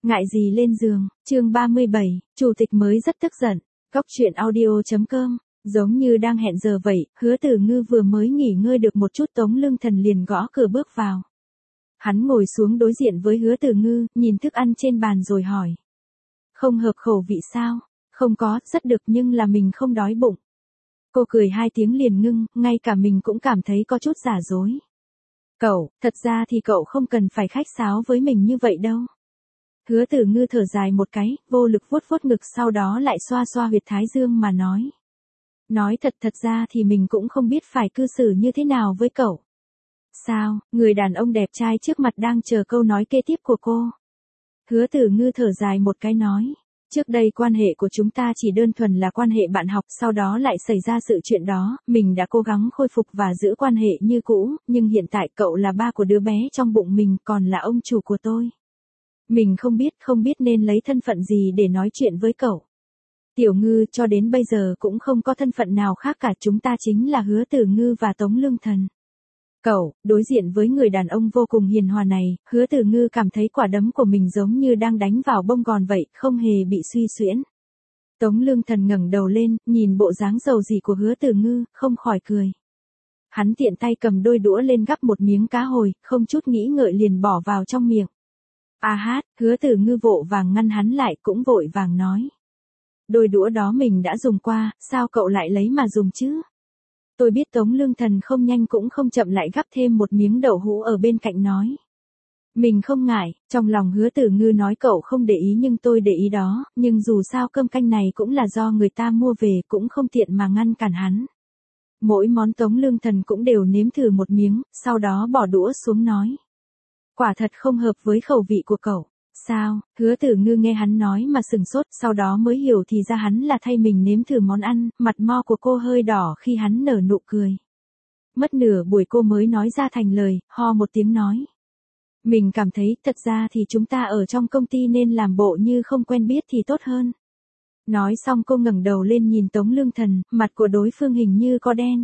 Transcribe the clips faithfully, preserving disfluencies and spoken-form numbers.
Ngại gì lên giường, chương ba mươi bảy, chủ tịch mới rất tức giận. Góc truyện audio.com, giống như đang hẹn giờ vậy, Hứa Tử Ngư vừa mới nghỉ ngơi được một chút Tống Lương Thần liền gõ cửa bước vào. Hắn ngồi xuống đối diện với Hứa Tử Ngư, nhìn thức ăn trên bàn rồi hỏi. Không hợp khẩu vị sao? Không có, rất được nhưng là mình không đói bụng. Cô cười hai tiếng liền ngưng, ngay cả mình cũng cảm thấy có chút giả dối. Cậu, thật ra thì cậu không cần phải khách sáo với mình như vậy đâu. Hứa Tử Ngư thở dài một cái, vô lực vuốt vuốt ngực sau đó lại xoa xoa huyệt thái dương mà nói. Nói thật thật ra thì mình cũng không biết phải cư xử như thế nào với cậu. Sao, người đàn ông đẹp trai trước mặt đang chờ câu nói kế tiếp của cô. Hứa Tử Ngư thở dài một cái nói. Trước đây quan hệ của chúng ta chỉ đơn thuần là quan hệ bạn học, sau đó lại xảy ra sự chuyện đó, mình đã cố gắng khôi phục và giữ quan hệ như cũ, nhưng hiện tại cậu là ba của đứa bé trong bụng mình, còn là ông chủ của tôi. Mình không biết, không biết nên lấy thân phận gì để nói chuyện với cậu. Tiểu Ngư cho đến bây giờ cũng không có thân phận nào khác cả, chúng ta chính là Hứa Tử Ngư và Tống Lương Thần. Cậu, đối diện với người đàn ông vô cùng hiền hòa này, Hứa Tử Ngư cảm thấy quả đấm của mình giống như đang đánh vào bông gòn vậy, không hề bị suy xuyễn. Tống Lương Thần ngẩng đầu lên, nhìn bộ dáng giàu dĩ của Hứa Tử Ngư, không khỏi cười. Hắn tiện tay cầm đôi đũa lên gắp một miếng cá hồi, không chút nghĩ ngợi liền bỏ vào trong miệng. A hát, Hứa Tử Ngư vội vàng ngăn hắn lại, cũng vội vàng nói. Đôi đũa đó mình đã dùng qua, sao cậu lại lấy mà dùng chứ? Tôi biết Tống Lương Thần không nhanh cũng không chậm lại gắp thêm một miếng đậu hũ ở bên cạnh nói. Mình không ngại, trong lòng Hứa Tử Ngư nói cậu không để ý nhưng tôi để ý đó, nhưng dù sao cơm canh này cũng là do người ta mua về, cũng không tiện mà ngăn cản hắn. Mỗi món Tống Lương Thần cũng đều nếm thử một miếng, sau đó bỏ đũa xuống nói. Quả thật không hợp với khẩu vị của cậu. Sao? Hứa Tử Ngư nghe hắn nói mà sừng sốt, sau đó mới hiểu thì ra hắn là thay mình nếm thử món ăn, mặt mo của cô hơi đỏ khi hắn nở nụ cười. Mất nửa buổi cô mới nói ra thành lời, ho một tiếng nói. Mình cảm thấy thật ra thì chúng ta ở trong công ty nên làm bộ như không quen biết thì tốt hơn. Nói xong cô ngẩng đầu lên nhìn Tống Lương Thần, mặt của đối phương hình như có đen.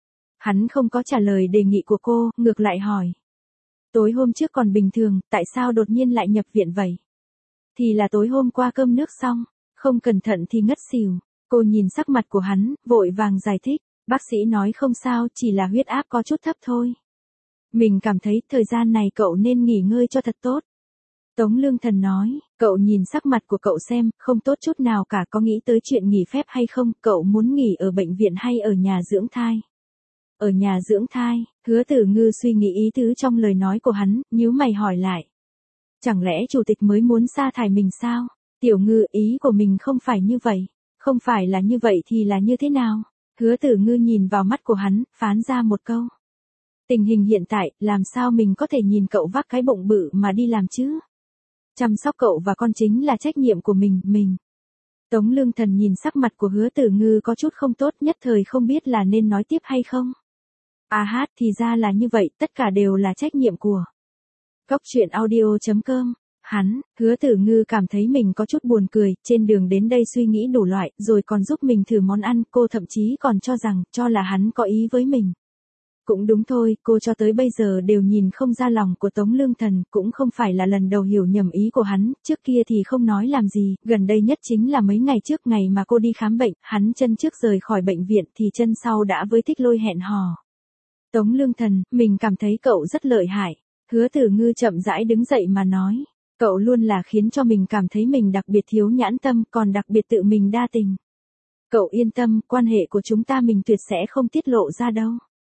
Hắn không có trả lời đề nghị của cô, ngược lại hỏi. Tối hôm trước còn bình thường, tại sao đột nhiên lại nhập viện vậy? Thì là tối hôm qua cơm nước xong, không cẩn thận thì ngất xỉu. Cô nhìn sắc mặt của hắn, vội vàng giải thích. Bác sĩ nói không sao, chỉ là huyết áp có chút thấp thôi. Mình cảm thấy thời gian này cậu nên nghỉ ngơi cho thật tốt. Tống Lương Thần nói, cậu nhìn sắc mặt của cậu xem, không tốt chút nào cả, có nghĩ tới chuyện nghỉ phép hay không, cậu muốn nghỉ ở bệnh viện hay ở nhà dưỡng thai? Ở nhà dưỡng thai, Hứa Tử Ngư suy nghĩ ý tứ trong lời nói của hắn, nhíu mày hỏi lại. Chẳng lẽ chủ tịch mới muốn sa thải mình sao? Tiểu Ngư, ý của mình không phải như vậy. Không phải là như vậy thì là như thế nào? Hứa Tử Ngư nhìn vào mắt của hắn, phán ra một câu. Tình hình hiện tại, làm sao mình có thể nhìn cậu vác cái bụng bự mà đi làm chứ? Chăm sóc cậu và con chính là trách nhiệm của mình, mình. Tống Lương Thần nhìn sắc mặt của Hứa Tử Ngư có chút không tốt, nhất thời không biết là nên nói tiếp hay không. À hát, thì ra là như vậy, tất cả đều là trách nhiệm của. Góc truyện audio.com, hắn, Hứa Tử Ngư cảm thấy mình có chút buồn cười, trên đường đến đây suy nghĩ đủ loại, rồi còn giúp mình thử món ăn, cô thậm chí còn cho rằng, cho là hắn có ý với mình. Cũng đúng thôi, cô cho tới bây giờ đều nhìn không ra lòng của Tống Lương Thần, cũng không phải là lần đầu hiểu nhầm ý của hắn, trước kia thì không nói làm gì, gần đây nhất chính là mấy ngày trước ngày mà cô đi khám bệnh, hắn chân trước rời khỏi bệnh viện thì chân sau đã với Thích Lôi hẹn hò. Tống Lương Thần, mình cảm thấy cậu rất lợi hại. Hứa Tử Ngư chậm rãi đứng dậy mà nói, cậu luôn là khiến cho mình cảm thấy mình đặc biệt thiếu nhãn tâm, còn đặc biệt tự mình đa tình. Cậu yên tâm, quan hệ của chúng ta mình tuyệt sẽ không tiết lộ ra đâu.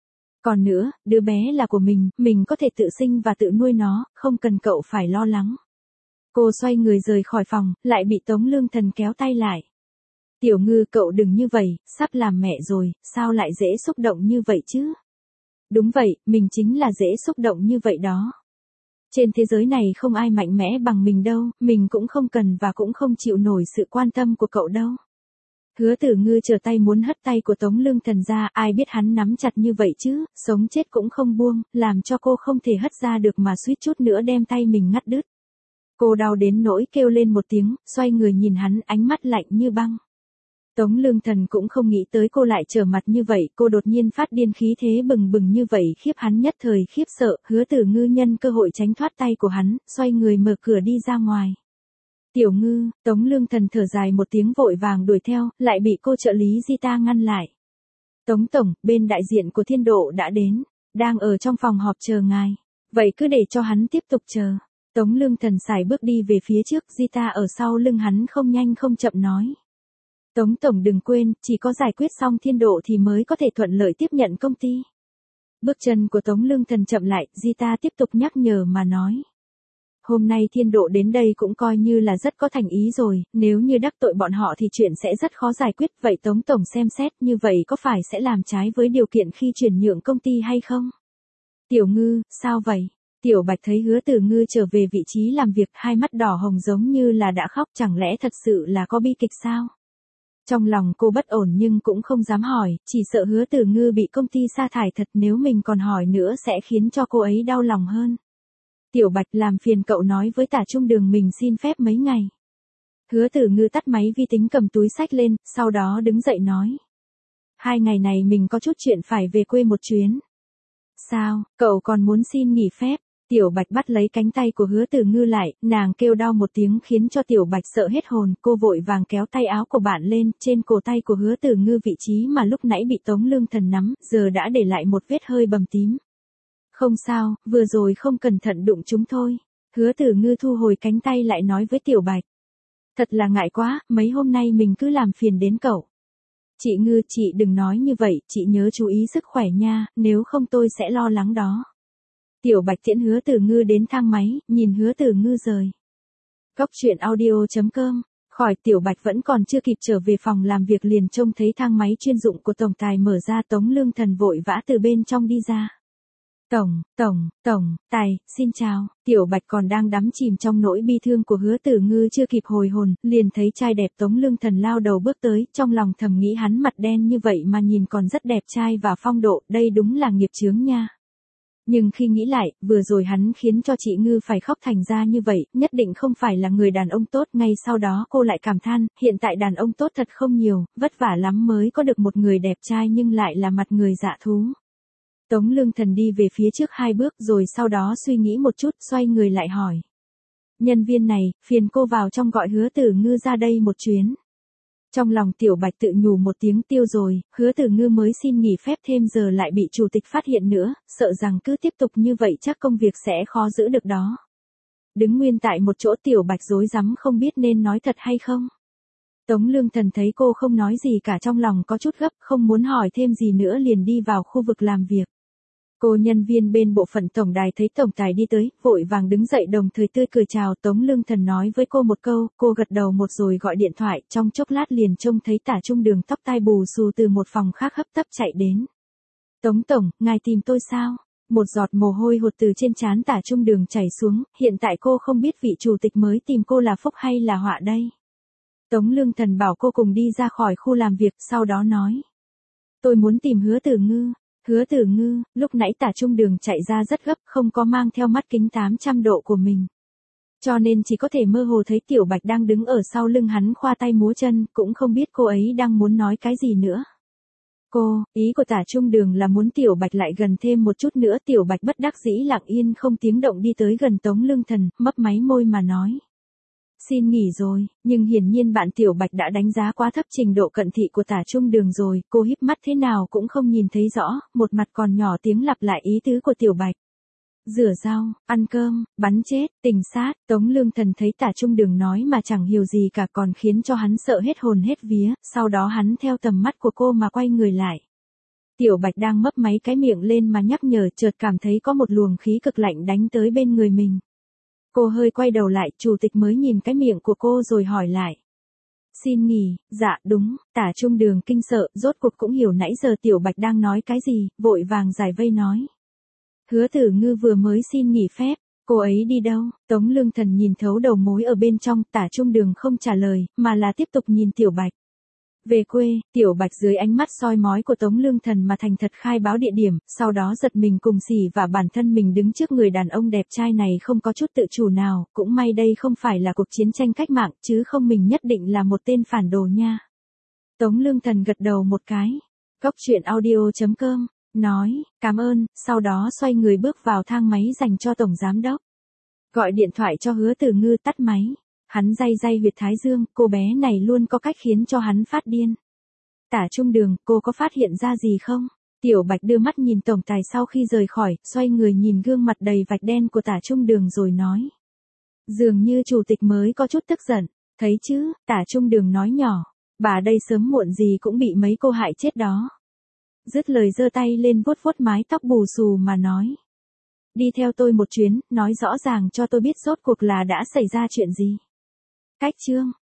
Còn nữa, đứa bé là của mình, mình có thể tự sinh và tự nuôi nó, không cần cậu phải lo lắng. Cô xoay người rời khỏi phòng, lại bị Tống Lương Thần kéo tay lại. Tiểu Ngư, cậu đừng như vậy, sắp làm mẹ rồi, sao lại dễ xúc động như vậy chứ? Đúng vậy, mình chính là dễ xúc động như vậy đó. Trên thế giới này không ai mạnh mẽ bằng mình đâu, mình cũng không cần và cũng không chịu nổi sự quan tâm của cậu đâu. Hứa Tử Ngư trở tay muốn hất tay của Tống Lương Thần ra, ai biết hắn nắm chặt như vậy chứ, sống chết cũng không buông, làm cho cô không thể hất ra được mà suýt chút nữa đem tay mình ngắt đứt. Cô đau đến nỗi kêu lên một tiếng, xoay người nhìn hắn, ánh mắt lạnh như băng. Tống Lương Thần cũng không nghĩ tới cô lại trở mặt như vậy, cô đột nhiên phát điên khí thế bừng bừng như vậy khiếp hắn nhất thời khiếp sợ, Hứa Tử Ngư nhân cơ hội tránh thoát tay của hắn, xoay người mở cửa đi ra ngoài. Tiểu Ngư, Tống Lương Thần thở dài một tiếng vội vàng đuổi theo, lại bị cô trợ lý Gita ngăn lại. Tống Tổng, bên đại diện của Thiên Độ đã đến, đang ở trong phòng họp chờ ngài. Vậy cứ để cho hắn tiếp tục chờ. Tống Lương Thần sải bước đi về phía trước, Gita ở sau lưng hắn không nhanh không chậm nói. Tống Tổng đừng quên, chỉ có giải quyết xong Thiên Độ thì mới có thể thuận lợi tiếp nhận công ty. Bước chân của Tống Lương Thần chậm lại, Gita tiếp tục nhắc nhở mà nói. Hôm nay Thiên Độ đến đây cũng coi như là rất có thành ý rồi, nếu như đắc tội bọn họ thì chuyện sẽ rất khó giải quyết, vậy Tống Tổng xem xét như vậy có phải sẽ làm trái với điều kiện khi chuyển nhượng công ty hay không? Tiểu Ngư, sao vậy? Tiểu Bạch thấy Hứa Tử Ngư trở về vị trí làm việc, hai mắt đỏ hồng giống như là đã khóc, chẳng lẽ thật sự là có bi kịch sao? Trong lòng cô bất ổn nhưng cũng không dám hỏi, chỉ sợ Hứa Tử Ngư bị công ty sa thải thật, nếu mình còn hỏi nữa sẽ khiến cho cô ấy đau lòng hơn. Tiểu Bạch, làm phiền cậu nói với Tả Trung Đường mình xin phép mấy ngày. Hứa Tử Ngư tắt máy vi tính cầm túi xách lên, sau đó đứng dậy nói. Hai ngày này mình có chút chuyện phải về quê một chuyến. Sao, cậu còn muốn xin nghỉ phép? Tiểu Bạch bắt lấy cánh tay của Hứa Tử Ngư lại, nàng kêu đau một tiếng khiến cho Tiểu Bạch sợ hết hồn, cô vội vàng kéo tay áo của bạn lên, trên cổ tay của Hứa Tử Ngư vị trí mà lúc nãy bị Tống Lương Thần nắm, giờ đã để lại một vết hơi bầm tím. Không sao, vừa rồi không cẩn thận đụng chúng thôi. Hứa Tử Ngư thu hồi cánh tay lại nói với Tiểu Bạch. Thật là ngại quá, mấy hôm nay mình cứ làm phiền đến cậu. Chị Ngư, chị đừng nói như vậy, chị nhớ chú ý sức khỏe nha, nếu không tôi sẽ lo lắng đó. Tiểu Bạch tiễn Hứa Tử Ngư đến thang máy, nhìn Hứa Tử Ngư rời. Góc truyện audio chấm com. Khỏi Tiểu Bạch vẫn còn chưa kịp trở về phòng làm việc liền trông thấy thang máy chuyên dụng của tổng tài mở ra, Tống Lương Thần vội vã từ bên trong đi ra. Tổng, tổng, tổng, tài, xin chào. Tiểu Bạch còn đang đắm chìm trong nỗi bi thương của Hứa Tử Ngư chưa kịp hồi hồn, liền thấy trai đẹp Tống Lương Thần lao đầu bước tới, trong lòng thầm nghĩ hắn mặt đen như vậy mà nhìn còn rất đẹp trai và phong độ, đây đúng là nghiệp chướng nha. Nhưng khi nghĩ lại, vừa rồi hắn khiến cho chị Ngư phải khóc thành ra như vậy, nhất định không phải là người đàn ông tốt, ngay sau đó cô lại cảm than, hiện tại đàn ông tốt thật không nhiều, vất vả lắm mới có được một người đẹp trai nhưng lại là mặt người dạ thú. Tống Lương Thần đi về phía trước hai bước rồi sau đó suy nghĩ một chút, xoay người lại hỏi. Nhân viên này, phiền cô vào trong gọi Hứa Tử Ngư ra đây một chuyến. Trong lòng Tiểu Bạch tự nhủ một tiếng tiêu rồi, Hứa Tử Ngư mới xin nghỉ phép thêm giờ lại bị chủ tịch phát hiện nữa, sợ rằng cứ tiếp tục như vậy chắc công việc sẽ khó giữ được đó. Đứng nguyên tại một chỗ Tiểu Bạch rối rắm không biết nên nói thật hay không. Tống Lương Thần thấy cô không nói gì cả trong lòng có chút gấp, không muốn hỏi thêm gì nữa liền đi vào khu vực làm việc. Cô nhân viên bên bộ phận tổng đài thấy tổng tài đi tới, vội vàng đứng dậy đồng thời tươi cười chào. Tống Lương Thần nói với cô một câu, cô gật đầu một rồi gọi điện thoại, trong chốc lát liền trông thấy Tả Trung Đường tóc tai bù xù từ một phòng khác hấp tấp chạy đến. Tống Tổng, ngài tìm tôi sao? Một giọt mồ hôi hột từ trên trán Tả Trung Đường chảy xuống, hiện tại cô không biết vị chủ tịch mới tìm cô là phúc hay là họa đây. Tống Lương Thần bảo cô cùng đi ra khỏi khu làm việc, sau đó nói. Tôi muốn tìm Hứa Tử Ngư. Hứa Tử Ngư, lúc nãy Tả Trung Đường chạy ra rất gấp, không có mang theo mắt kính tám trăm độ của mình. Cho nên chỉ có thể mơ hồ thấy Tiểu Bạch đang đứng ở sau lưng hắn khoa tay múa chân, cũng không biết cô ấy đang muốn nói cái gì nữa. Cô, ý của Tả Trung Đường là muốn Tiểu Bạch lại gần thêm một chút nữa. Tiểu Bạch bất đắc dĩ lặng yên không tiếng động đi tới gần Tống Lương Thần, mấp máy môi mà nói. Xin nghỉ rồi, nhưng hiển nhiên bạn Tiểu Bạch đã đánh giá quá thấp trình độ cận thị của Tả Trung Đường rồi, cô híp mắt thế nào cũng không nhìn thấy rõ, một mặt còn nhỏ tiếng lặp lại ý tứ của Tiểu Bạch. Rửa rau, ăn cơm, bắn chết, tình sát, Tống Lương Thần thấy Tả Trung Đường nói mà chẳng hiểu gì cả còn khiến cho hắn sợ hết hồn hết vía, sau đó hắn theo tầm mắt của cô mà quay người lại. Tiểu Bạch đang mấp máy cái miệng lên mà nhắc nhở, chợt cảm thấy có một luồng khí cực lạnh đánh tới bên người mình. Cô hơi quay đầu lại, chủ tịch mới nhìn cái miệng của cô rồi hỏi lại. Xin nghỉ, dạ đúng, Tả Trung Đường kinh sợ, rốt cuộc cũng hiểu nãy giờ Tiểu Bạch đang nói cái gì, vội vàng giải vây nói. Hứa Tử Ngư vừa mới xin nghỉ phép, cô ấy đi đâu? Tống Lương Thần nhìn thấu đầu mối ở bên trong, Tả Trung Đường không trả lời, mà là tiếp tục nhìn Tiểu Bạch. Về quê, Tiểu Bạch dưới ánh mắt soi mói của Tống Lương Thần mà thành thật khai báo địa điểm, sau đó giật mình cùng xỉ và bản thân mình đứng trước người đàn ông đẹp trai này không có chút tự chủ nào, cũng may đây không phải là cuộc chiến tranh cách mạng, chứ không mình nhất định là một tên phản đồ nha. Tống Lương Thần gật đầu một cái. Góc truyện audio chấm com, nói, cảm ơn, sau đó xoay người bước vào thang máy dành cho Tổng Giám Đốc. Gọi điện thoại cho Hứa Tử Ngư, tắt máy. Hắn day day huyệt thái dương, cô bé này luôn có cách khiến cho hắn phát điên. Tả Trung Đường, cô có phát hiện ra gì không? Tiểu Bạch đưa mắt nhìn tổng tài sau khi rời khỏi, xoay người nhìn gương mặt đầy vạch đen của Tả Trung Đường rồi nói. Dường như chủ tịch mới có chút tức giận, thấy chứ, Tả Trung Đường nói nhỏ, bà đây sớm muộn gì cũng bị mấy cô hại chết đó. Dứt lời giơ tay lên vuốt vuốt mái tóc bù xù mà nói. Đi theo tôi một chuyến, nói rõ ràng cho tôi biết rốt cuộc là đã xảy ra chuyện gì. Cách chương